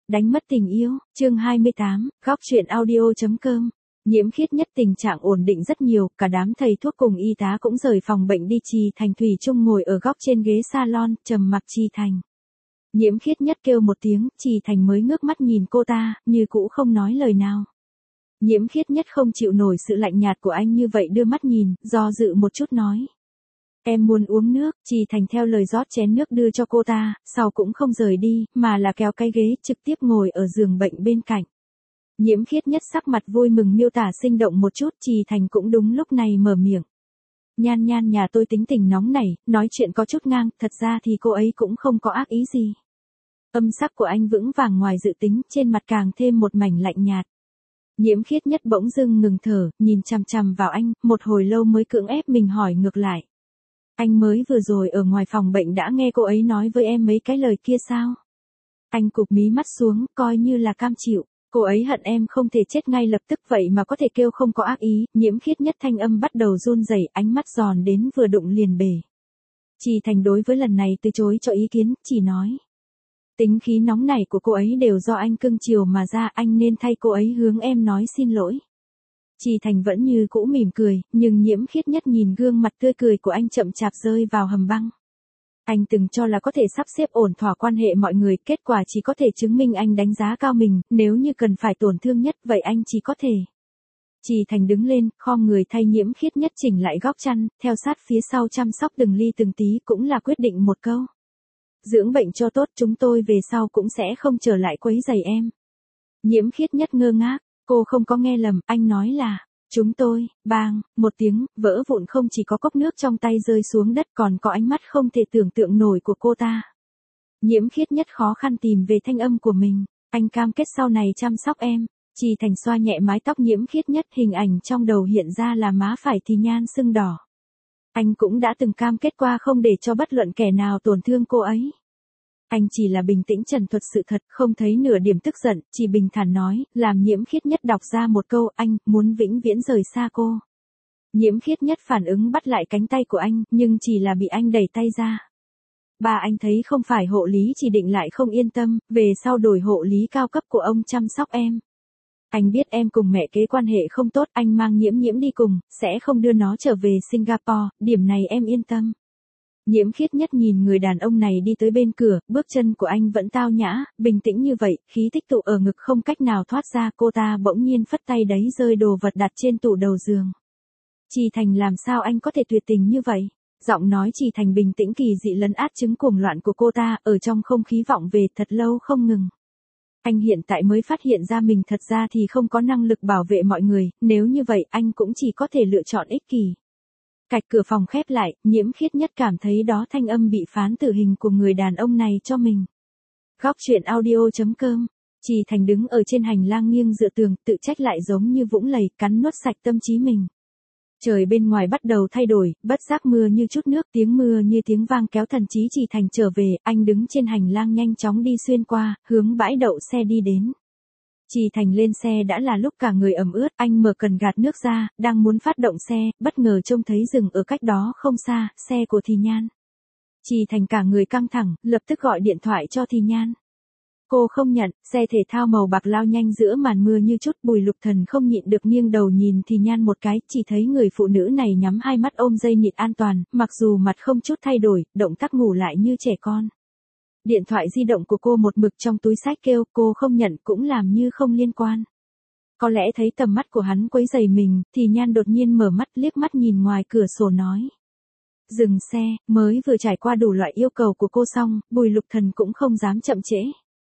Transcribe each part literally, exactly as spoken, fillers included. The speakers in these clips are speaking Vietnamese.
Đánh mất tình yêu, chương hai mươi tám, góc truyện audio.com. Nhiễm Khiết Nhất tình trạng ổn định rất nhiều, cả đám thầy thuốc cùng y tá cũng rời phòng bệnh đi. Trì Thành thủy chung ngồi ở góc trên ghế salon, trầm mặc. Trì Thành. Nhiễm Khiết Nhất kêu một tiếng, Trì Thành mới ngước mắt nhìn cô ta, như cũ không nói lời nào. Nhiễm Khiết Nhất không chịu nổi sự lạnh nhạt của anh như vậy, đưa mắt nhìn, do dự một chút nói. Em muốn uống nước. Trì Thành theo lời rót chén nước đưa cho cô ta, sau cũng không rời đi, mà là kéo cái ghế trực tiếp ngồi ở giường bệnh bên cạnh. Nhiễm Khiết Nhất sắc mặt vui mừng miêu tả sinh động một chút. Trì Thành cũng đúng lúc này mở miệng. Nhan Nhan nhà tôi tính tình nóng nảy, nói chuyện có chút ngang, thật ra thì cô ấy cũng không có ác ý gì. Âm sắc của anh vững vàng ngoài dự tính, trên mặt càng thêm một mảnh lạnh nhạt. Nhiễm Khiết Nhất bỗng dưng ngừng thở, nhìn chằm chằm vào anh, một hồi lâu mới cưỡng ép mình hỏi ngược lại. Anh mới vừa rồi ở ngoài phòng bệnh đã nghe cô ấy nói với em mấy cái lời kia sao? Anh cụp mí mắt xuống, coi như là cam chịu. Cô ấy hận em không thể chết ngay lập tức vậy mà có thể kêu không có ác ý. Nhiễm Khiết Nhất thanh âm bắt đầu run rẩy, ánh mắt giòn đến vừa đụng liền bể. Trì Thành đối với lần này từ chối cho ý kiến, chỉ nói. Tính khí nóng nảy của cô ấy đều do anh cưng chiều mà ra, anh nên thay cô ấy hướng em nói xin lỗi. Trì Thành vẫn như cũ mỉm cười, nhưng Nhiễm Khiết Nhất nhìn gương mặt tươi cười của anh chậm chạp rơi vào hầm băng. Anh từng cho là có thể sắp xếp ổn thỏa quan hệ mọi người, kết quả chỉ có thể chứng minh anh đánh giá cao mình, nếu như cần phải tổn thương nhất vậy anh chỉ có thể. Trì Thành đứng lên, khom người thay Nhiễm Khiết Nhất chỉnh lại góc chăn, theo sát phía sau chăm sóc từng ly từng tí, cũng là quyết định một câu. Dưỡng bệnh cho tốt, chúng tôi về sau cũng sẽ không trở lại quấy rầy em. Nhiễm Khiết Nhất ngơ ngác. Cô không có nghe lầm, anh nói là, chúng tôi. Bang, một tiếng, vỡ vụn, không chỉ có cốc nước trong tay rơi xuống đất, còn có ánh mắt không thể tưởng tượng nổi của cô ta. Nhiễm Khiết Nhất khó khăn tìm về thanh âm của mình, anh cam kết sau này chăm sóc em. Trì Thành xoa nhẹ mái tóc Nhiễm Khiết Nhất, hình ảnh trong đầu hiện ra là má phải thì nhan sưng đỏ. Anh cũng đã từng cam kết qua không để cho bất luận kẻ nào tổn thương cô ấy. Anh chỉ là bình tĩnh trần thuật sự thật, không thấy nửa điểm tức giận, chỉ bình thản nói, làm Nhiễm Khiết Nhất đọc ra một câu, anh muốn vĩnh viễn rời xa cô. Nhiễm Khiết Nhất phản ứng bắt lại cánh tay của anh, nhưng chỉ là bị anh đẩy tay ra. Ba anh thấy không phải hộ lý chỉ định lại không yên tâm, về sau đổi hộ lý cao cấp của ông chăm sóc em. Anh biết em cùng mẹ kế quan hệ không tốt, anh mang Nhiễm Nhiễm đi cùng, sẽ không đưa nó trở về Singapore, điểm này em yên tâm. Nhiễm Khiết Nhất nhìn người đàn ông này đi tới bên cửa, bước chân của anh vẫn tao nhã, bình tĩnh như vậy, khí tích tụ ở ngực không cách nào thoát ra. Cô ta bỗng nhiên phất tay đấy rơi đồ vật đặt trên tủ đầu giường. Trì Thành, làm sao anh có thể tuyệt tình như vậy? Giọng nói Trì Thành bình tĩnh kỳ dị lấn át chứng cuồng loạn của cô ta, ở trong không khí vọng về thật lâu không ngừng. Anh hiện tại mới phát hiện ra mình thật ra thì không có năng lực bảo vệ mọi người, nếu như vậy anh cũng chỉ có thể lựa chọn ích kỷ. Cạch cửa phòng khép lại, Nhiễm Khiết Nhất cảm thấy đó thanh âm bị phán tử hình của người đàn ông này cho mình. Góc truyện audio.com. Trì Thành đứng ở trên hành lang nghiêng dựa tường, tự trách lại giống như vũng lầy, cắn nuốt sạch tâm trí mình. Trời bên ngoài bắt đầu thay đổi, bất giác mưa như chút nước, tiếng mưa như tiếng vang kéo thần trí Trì Thành trở về. Anh đứng trên hành lang nhanh chóng đi xuyên qua, hướng bãi đậu xe đi đến. Trì Thành lên xe đã là lúc cả người ẩm ướt, anh mở cần gạt nước ra, đang muốn phát động xe, bất ngờ trông thấy dừng ở cách đó không xa, xe của Thì Nhan. Trì Thành cả người căng thẳng, lập tức gọi điện thoại cho Thì Nhan. Cô không nhận, xe thể thao màu bạc lao nhanh giữa màn mưa như chút. Bùi Lục Thần không nhịn được nghiêng đầu nhìn Thì Nhan một cái, chỉ thấy người phụ nữ này nhắm hai mắt ôm dây nịt an toàn, mặc dù mặt không chút thay đổi, động tác ngủ lại như trẻ con. Điện thoại di động của cô một mực trong túi xách, kêu cô không nhận cũng làm như không liên quan. Có lẽ thấy tầm mắt của hắn quấy rầy mình, Thì Nhan đột nhiên mở mắt, liếc mắt nhìn ngoài cửa sổ nói. Dừng xe. Mới vừa trải qua đủ loại yêu cầu của cô xong, Bùi Lục Thần cũng không dám chậm trễ.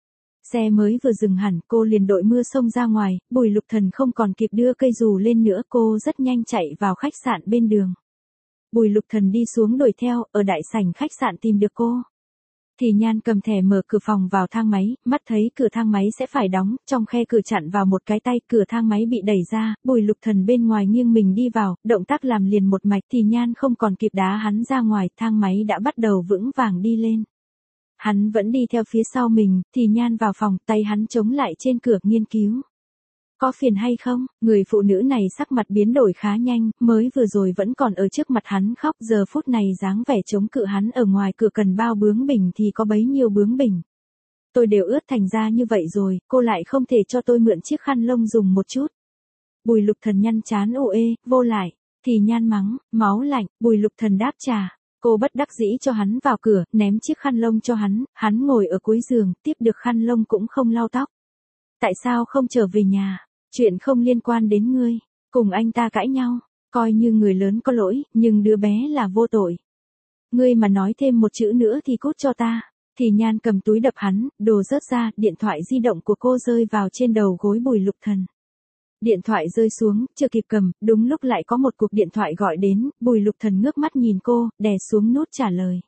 Xe mới vừa dừng hẳn, cô liền đội mưa xông ra ngoài, Bùi Lục Thần không còn kịp đưa cây dù lên nữa, cô rất nhanh chạy vào khách sạn bên đường. Bùi Lục Thần đi xuống đuổi theo, ở đại sảnh khách sạn tìm được cô. Thì Nhan cầm thẻ mở cửa phòng vào thang máy, mắt thấy cửa thang máy sẽ phải đóng, trong khe cửa chặn vào một cái tay, cửa thang máy bị đẩy ra, Bùi Lục Thần bên ngoài nghiêng mình đi vào, động tác làm liền một mạch. Thì Nhan không còn kịp đá hắn ra ngoài, thang máy đã bắt đầu vững vàng đi lên. Hắn vẫn đi theo phía sau mình, Thì Nhan vào phòng, tay hắn chống lại trên cửa nghiên cứu. Có phiền hay không? Người phụ nữ này sắc mặt biến đổi khá nhanh, mới vừa rồi vẫn còn ở trước mặt hắn khóc, giờ phút này dáng vẻ chống cự hắn ở ngoài cửa cần bao bướng bỉnh thì có bấy nhiêu bướng bỉnh. Tôi đều ướt thành ra như vậy rồi, cô lại không thể cho tôi mượn chiếc khăn lông dùng một chút. Bùi Lục Thần nhăn chán ồ ê, vô lại. Thì Nhan mắng, máu lạnh. Bùi Lục Thần đáp trả. Cô bất đắc dĩ cho hắn vào cửa, ném chiếc khăn lông cho hắn, hắn ngồi ở cuối giường, tiếp được khăn lông cũng không lau tóc. Tại sao không trở về nhà? Chuyện không liên quan đến ngươi. Cùng anh ta cãi nhau, coi như người lớn có lỗi, nhưng đứa bé là vô tội. Ngươi mà nói thêm một chữ nữa thì cút cho ta. Thì Nhan cầm túi đập hắn, đồ rớt ra, điện thoại di động của cô rơi vào trên đầu gối Bùi Lục Thần. Điện thoại rơi xuống, chưa kịp cầm, đúng lúc lại có một cuộc điện thoại gọi đến, Bùi Lục Thần ngước mắt nhìn cô, đè xuống nút trả lời.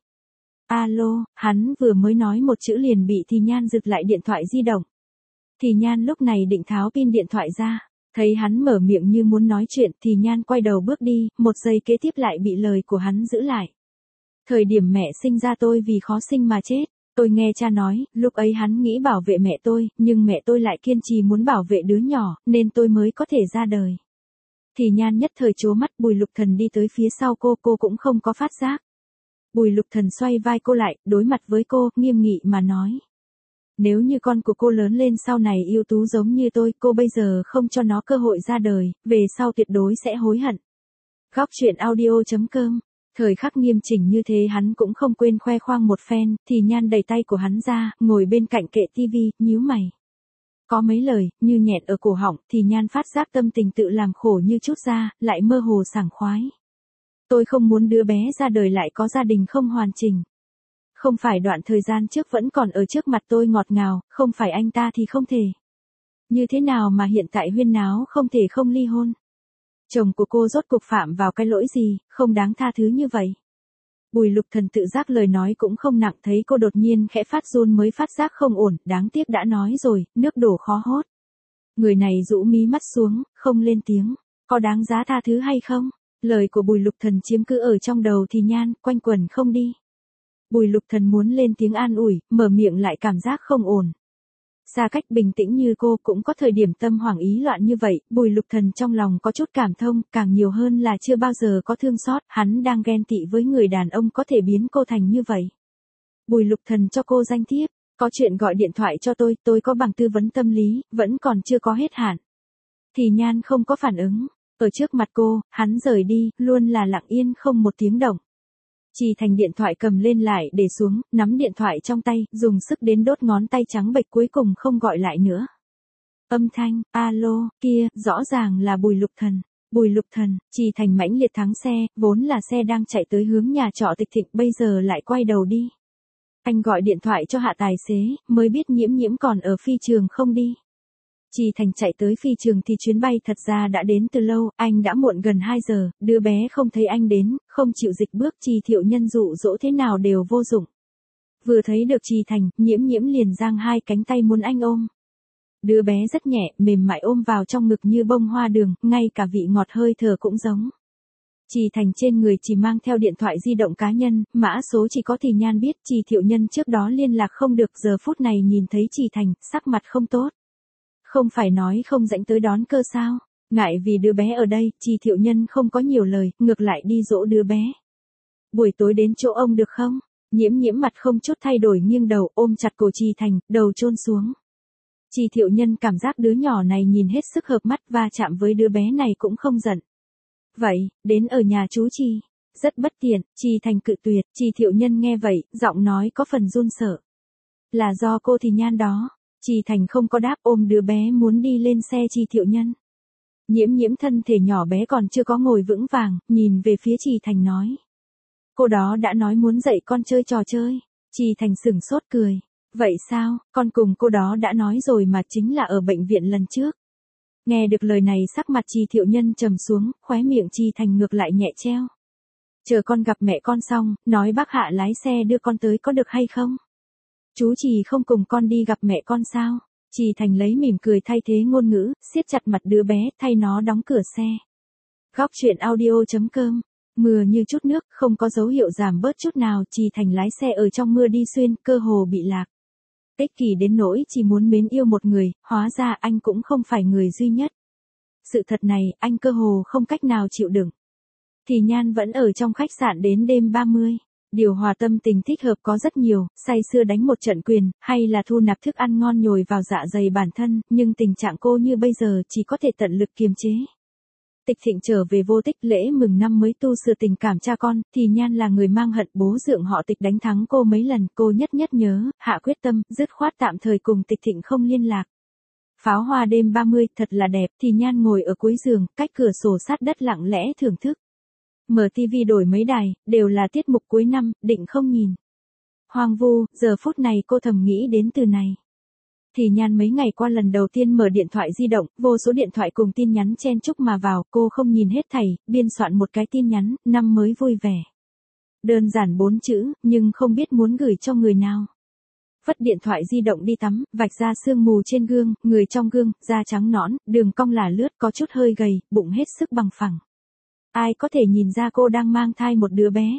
Alo, hắn vừa mới nói một chữ liền bị Thì Nhan giật lại điện thoại di động. Thì Nhan lúc này định tháo pin điện thoại ra, thấy hắn mở miệng như muốn nói chuyện, Thì Nhan quay đầu bước đi, một giây kế tiếp lại bị lời của hắn giữ lại. Thời điểm mẹ sinh ra tôi vì khó sinh mà chết. Tôi nghe cha nói, lúc ấy hắn nghĩ bảo vệ mẹ tôi, nhưng mẹ tôi lại kiên trì muốn bảo vệ đứa nhỏ, nên tôi mới có thể ra đời. Thì Nhan nhất thời trố mắt, Bùi Lục Thần đi tới phía sau cô, cô cũng không có phát giác. Bùi Lục Thần xoay vai cô lại, đối mặt với cô, nghiêm nghị mà nói. Nếu như con của cô lớn lên sau này ưu tú giống như tôi, cô bây giờ không cho nó cơ hội ra đời, về sau tuyệt đối sẽ hối hận. Góc truyện audio chấm com. Thời khắc nghiêm chỉnh như thế hắn cũng không quên khoe khoang một phen, Thì Nhan đẩy tay của hắn ra, ngồi bên cạnh kệ tivi, nhíu mày. Có mấy lời, như nghẹn ở cổ họng, Thì Nhan phát giác tâm tình tự làm khổ như chút ra, lại mơ hồ sảng khoái. Tôi không muốn đứa bé ra đời lại có gia đình không hoàn chỉnh. Không phải đoạn thời gian trước vẫn còn ở trước mặt tôi ngọt ngào, không phải anh ta thì không thể. Như thế nào mà hiện tại huyên náo không thể không ly hôn? Chồng của cô rốt cuộc phạm vào cái lỗi gì, không đáng tha thứ như vậy. Bùi Lục Thần tự giác lời nói cũng không nặng, thấy cô đột nhiên khẽ phát run mới phát giác không ổn, đáng tiếc đã nói rồi, nước đổ khó hốt. Người này rũ mí mắt xuống, không lên tiếng, có đáng giá tha thứ hay không? Lời của Bùi Lục Thần chiếm cứ ở trong đầu Thì Nhan, quanh quẩn không đi. Bùi Lục Thần muốn lên tiếng an ủi, mở miệng lại cảm giác không ổn. Xa cách bình tĩnh như cô cũng có thời điểm tâm hoảng ý loạn như vậy, Bùi Lục Thần trong lòng có chút cảm thông, càng nhiều hơn là chưa bao giờ có thương xót, hắn đang ghen tị với người đàn ông có thể biến cô thành như vậy. Bùi Lục Thần cho cô danh thiếp, có chuyện gọi điện thoại cho tôi, tôi có bằng tư vấn tâm lý, vẫn còn chưa có hết hạn. Thì Nhan không có phản ứng, ở trước mặt cô, hắn rời đi, luôn là lặng yên không một tiếng động. Trì Thành điện thoại cầm lên lại để xuống, nắm điện thoại trong tay, dùng sức đến đốt ngón tay trắng bệch cuối cùng không gọi lại nữa. Âm thanh, alo, kia, rõ ràng là Bùi Lục Thần. Bùi Lục Thần, Trì Thành mãnh liệt thắng xe, vốn là xe đang chạy tới hướng nhà trọ Tịch Thịnh, bây giờ lại quay đầu đi. Anh gọi điện thoại cho hạ tài xế, mới biết Nhiễm Nhiễm còn ở phi trường không đi. Trì Thành chạy tới phi trường thì chuyến bay thật ra đã đến từ lâu, anh đã muộn gần hai giờ, đứa bé không thấy anh đến, không chịu dịch bước, Trì Thiệu Nhân dụ dỗ thế nào đều vô dụng. Vừa thấy được Trì Thành, Nhiễm Nhiễm liền giang hai cánh tay muốn anh ôm. Đứa bé rất nhẹ, mềm mại ôm vào trong ngực như bông hoa đường, ngay cả vị ngọt hơi thở cũng giống. Trì Thành trên người chỉ mang theo điện thoại di động cá nhân, mã số chỉ có Thì Nhan biết, Trì Thiệu Nhân trước đó liên lạc không được, giờ phút này nhìn thấy Trì Thành, sắc mặt không tốt. Không phải nói không rảnh tới đón cơ sao? Ngại vì đứa bé ở đây, Trì Thiệu Nhân không có nhiều lời, ngược lại đi dỗ đứa bé. Buổi tối đến chỗ ông được không? Nhiễm Nhiễm mặt không chút thay đổi nghiêng đầu, ôm chặt cổ Trì Thành, đầu chôn xuống. Trì Thiệu Nhân cảm giác đứa nhỏ này nhìn hết sức hợp mắt và chạm với đứa bé này cũng không giận. Vậy, đến ở nhà chú Trì. Rất bất tiện, Trì Thành cự tuyệt, Trì Thiệu Nhân nghe vậy, giọng nói có phần run sợ. Là do cô Thì Nhan đó. Trì Thành không có đáp, ôm đứa bé muốn đi lên xe Trì Thiệu Nhân. Nhiễm Nhiễm thân thể nhỏ bé còn chưa có ngồi vững vàng, nhìn về phía Trì Thành nói. Cô đó đã nói muốn dạy con chơi trò chơi. Trì Thành sửng sốt cười. Vậy sao, con cùng cô đó đã nói rồi mà, chính là ở bệnh viện lần trước. Nghe được lời này sắc mặt Trì Thiệu Nhân trầm xuống, khóe miệng Trì Thành ngược lại nhẹ treo. Chờ con gặp mẹ con xong, nói bác Hạ lái xe đưa con tới có được hay không? Chú Trì không cùng con đi gặp mẹ con sao? Trì Thành lấy mỉm cười thay thế ngôn ngữ, siết chặt mặt đứa bé, thay nó đóng cửa xe. Góc truyện audio chấm com. Mưa như chút nước, không có dấu hiệu giảm bớt chút nào, Trì Thành lái xe ở trong mưa đi xuyên, cơ hồ bị lạc. Ích kỷ đến nỗi chỉ muốn mến yêu một người, hóa ra anh cũng không phải người duy nhất. Sự thật này, anh cơ hồ không cách nào chịu đựng. Thì Nhan vẫn ở trong khách sạn đến đêm ba mươi. Điều hòa tâm tình thích hợp có rất nhiều, say sưa đánh một trận quyền, hay là thu nạp thức ăn ngon nhồi vào dạ dày bản thân, nhưng tình trạng cô như bây giờ chỉ có thể tận lực kiềm chế. Tịch Thịnh trở về vô tích lễ mừng năm mới tu sửa tình cảm cha con, thì Nhan là người mang hận bố dượng họ Tịch đánh thắng cô mấy lần, cô nhất nhất nhớ, hạ quyết tâm, dứt khoát tạm thời cùng Tịch Thịnh không liên lạc. Pháo hoa đêm ba mươi thật là đẹp, thì Nhan ngồi ở cuối giường, cách cửa sổ sát đất lặng lẽ thưởng thức. Mở tivi đổi mấy đài, đều là tiết mục cuối năm, định không nhìn. Hoang vu, giờ phút này cô thầm nghĩ đến từ này. Thì Nhan mấy ngày qua lần đầu tiên mở điện thoại di động, vô số điện thoại cùng tin nhắn chen chúc mà vào, cô không nhìn hết thảy, biên soạn một cái tin nhắn, năm mới vui vẻ. Đơn giản bốn chữ, nhưng không biết muốn gửi cho người nào. Vất điện thoại di động đi tắm, vạch ra sương mù trên gương, người trong gương, da trắng nõn, đường cong là lướt, có chút hơi gầy, bụng hết sức bằng phẳng. Ai có thể nhìn ra cô đang mang thai một đứa bé.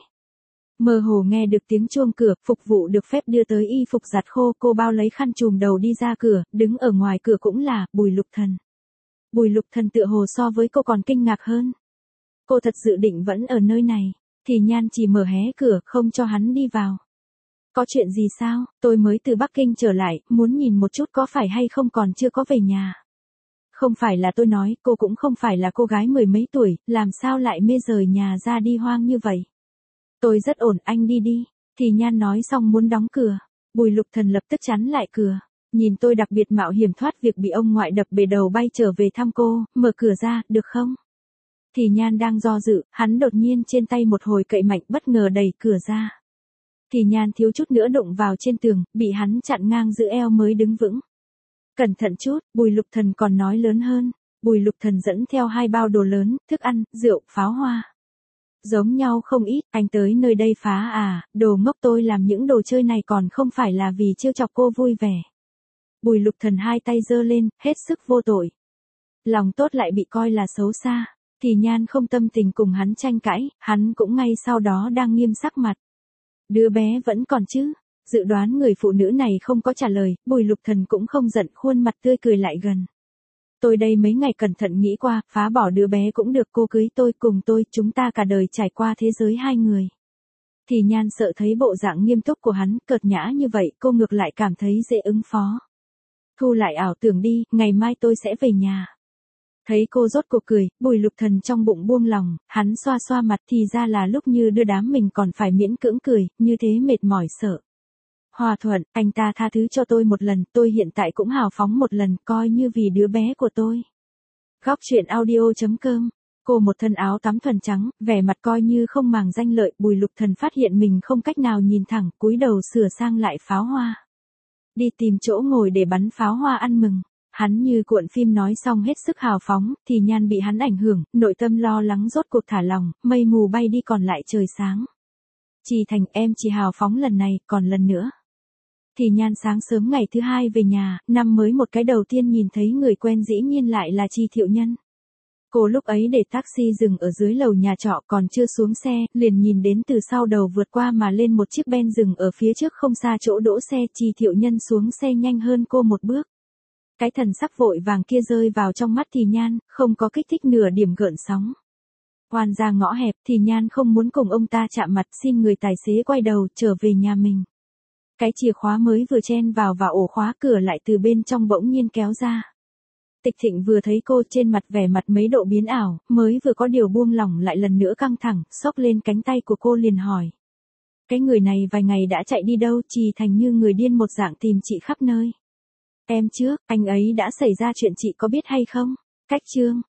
Mơ hồ nghe được tiếng chuông cửa, phục vụ được phép đưa tới y phục giặt khô, cô bao lấy khăn trùm đầu đi ra cửa, đứng ở ngoài cửa cũng là, Bùi Lục Thần. Bùi Lục Thần tựa hồ so với cô còn kinh ngạc hơn. Cô thật dự định vẫn ở nơi này, thì Nhan chỉ mở hé cửa, không cho hắn đi vào. Có chuyện gì sao, tôi mới từ Bắc Kinh trở lại, muốn nhìn một chút có phải hay không còn chưa có về nhà. Không phải là tôi nói, cô cũng không phải là cô gái mười mấy tuổi, làm sao lại mê rời nhà ra đi hoang như vậy. Tôi rất ổn, anh đi đi. Thì Nhan nói xong muốn đóng cửa. Bùi Lục Thần lập tức chắn lại cửa. Nhìn tôi đặc biệt mạo hiểm thoát việc bị ông ngoại đập bể đầu bay trở về thăm cô, mở cửa ra, được không? Thì Nhan đang do dự, hắn đột nhiên trên tay một hồi cậy mạnh bất ngờ đẩy cửa ra. Thì Nhan thiếu chút nữa đụng vào trên tường, bị hắn chặn ngang giữ eo mới đứng vững. Cẩn thận chút, Bùi Lục Thần còn nói lớn hơn. Bùi Lục Thần dẫn theo hai bao đồ lớn, thức ăn, rượu, pháo hoa. Giống nhau không ít, anh tới nơi đây phá à, đồ ngốc, tôi làm những đồ chơi này còn không phải là vì trêu chọc cô vui vẻ. Bùi Lục Thần hai tay giơ lên, hết sức vô tội. Lòng tốt lại bị coi là xấu xa, thì Nhan không tâm tình cùng hắn tranh cãi, hắn cũng ngay sau đó đang nghiêm sắc mặt. Đứa bé vẫn còn chứ? Dự đoán người phụ nữ này không có trả lời, Bùi Lục Thần cũng không giận, khuôn mặt tươi cười lại gần. Tôi đây mấy ngày cẩn thận nghĩ qua, phá bỏ đứa bé cũng được, cô cưới tôi cùng tôi, chúng ta cả đời trải qua thế giới hai người. Thì Nhan sợ thấy bộ dạng nghiêm túc của hắn, cợt nhã như vậy, cô ngược lại cảm thấy dễ ứng phó. Thu lại ảo tưởng đi, ngày mai tôi sẽ về nhà. Thấy cô rốt cuộc cười, Bùi Lục Thần trong bụng buông lòng, hắn xoa xoa mặt, thì ra là lúc như đưa đám mình còn phải miễn cưỡng cười, như thế mệt mỏi sợ. Hòa thuận, anh ta tha thứ cho tôi một lần, tôi hiện tại cũng hào phóng một lần, coi như vì đứa bé của tôi. Góc truyện audio chấm com. Cô một thân áo tắm thuần trắng, vẻ mặt coi như không màng danh lợi, Bùi Lục Thần phát hiện mình không cách nào nhìn thẳng, cúi đầu sửa sang lại pháo hoa. Đi tìm chỗ ngồi để bắn pháo hoa ăn mừng. Hắn như cuộn phim nói xong hết sức hào phóng, thì Nhan bị hắn ảnh hưởng, nội tâm lo lắng rốt cuộc thả lòng, mây mù bay đi còn lại trời sáng. Trì Thành, em chỉ hào phóng lần này, còn lần nữa. Thì Nhan sáng sớm ngày thứ hai về nhà, năm mới một cái đầu tiên nhìn thấy người quen dĩ nhiên lại là Chi Thiệu Nhân. Cô lúc ấy để taxi dừng ở dưới lầu nhà trọ, còn chưa xuống xe, liền nhìn đến từ sau đầu vượt qua mà lên một chiếc Ben dừng ở phía trước không xa chỗ đỗ xe. Chi Thiệu Nhân xuống xe nhanh hơn cô một bước. Cái thần sắc vội vàng kia rơi vào trong mắt Thì Nhan, không có kích thích nửa điểm gợn sóng. Oan ra ngõ hẹp, Thì Nhan không muốn cùng ông ta chạm mặt, xin người tài xế quay đầu, trở về nhà mình. Cái chìa khóa mới vừa chen vào và ổ khóa cửa lại từ bên trong bỗng nhiên kéo ra. Tịch Thịnh vừa thấy cô trên mặt vẻ mặt mấy độ biến ảo, mới vừa có điều buông lỏng lại lần nữa căng thẳng, xốc lên cánh tay của cô liền hỏi. Cái người này vài ngày đã chạy đi đâu? Trì Thành như người điên một dạng tìm chị khắp nơi. Em trước, anh ấy đã xảy ra chuyện chị có biết hay không? Cách chương.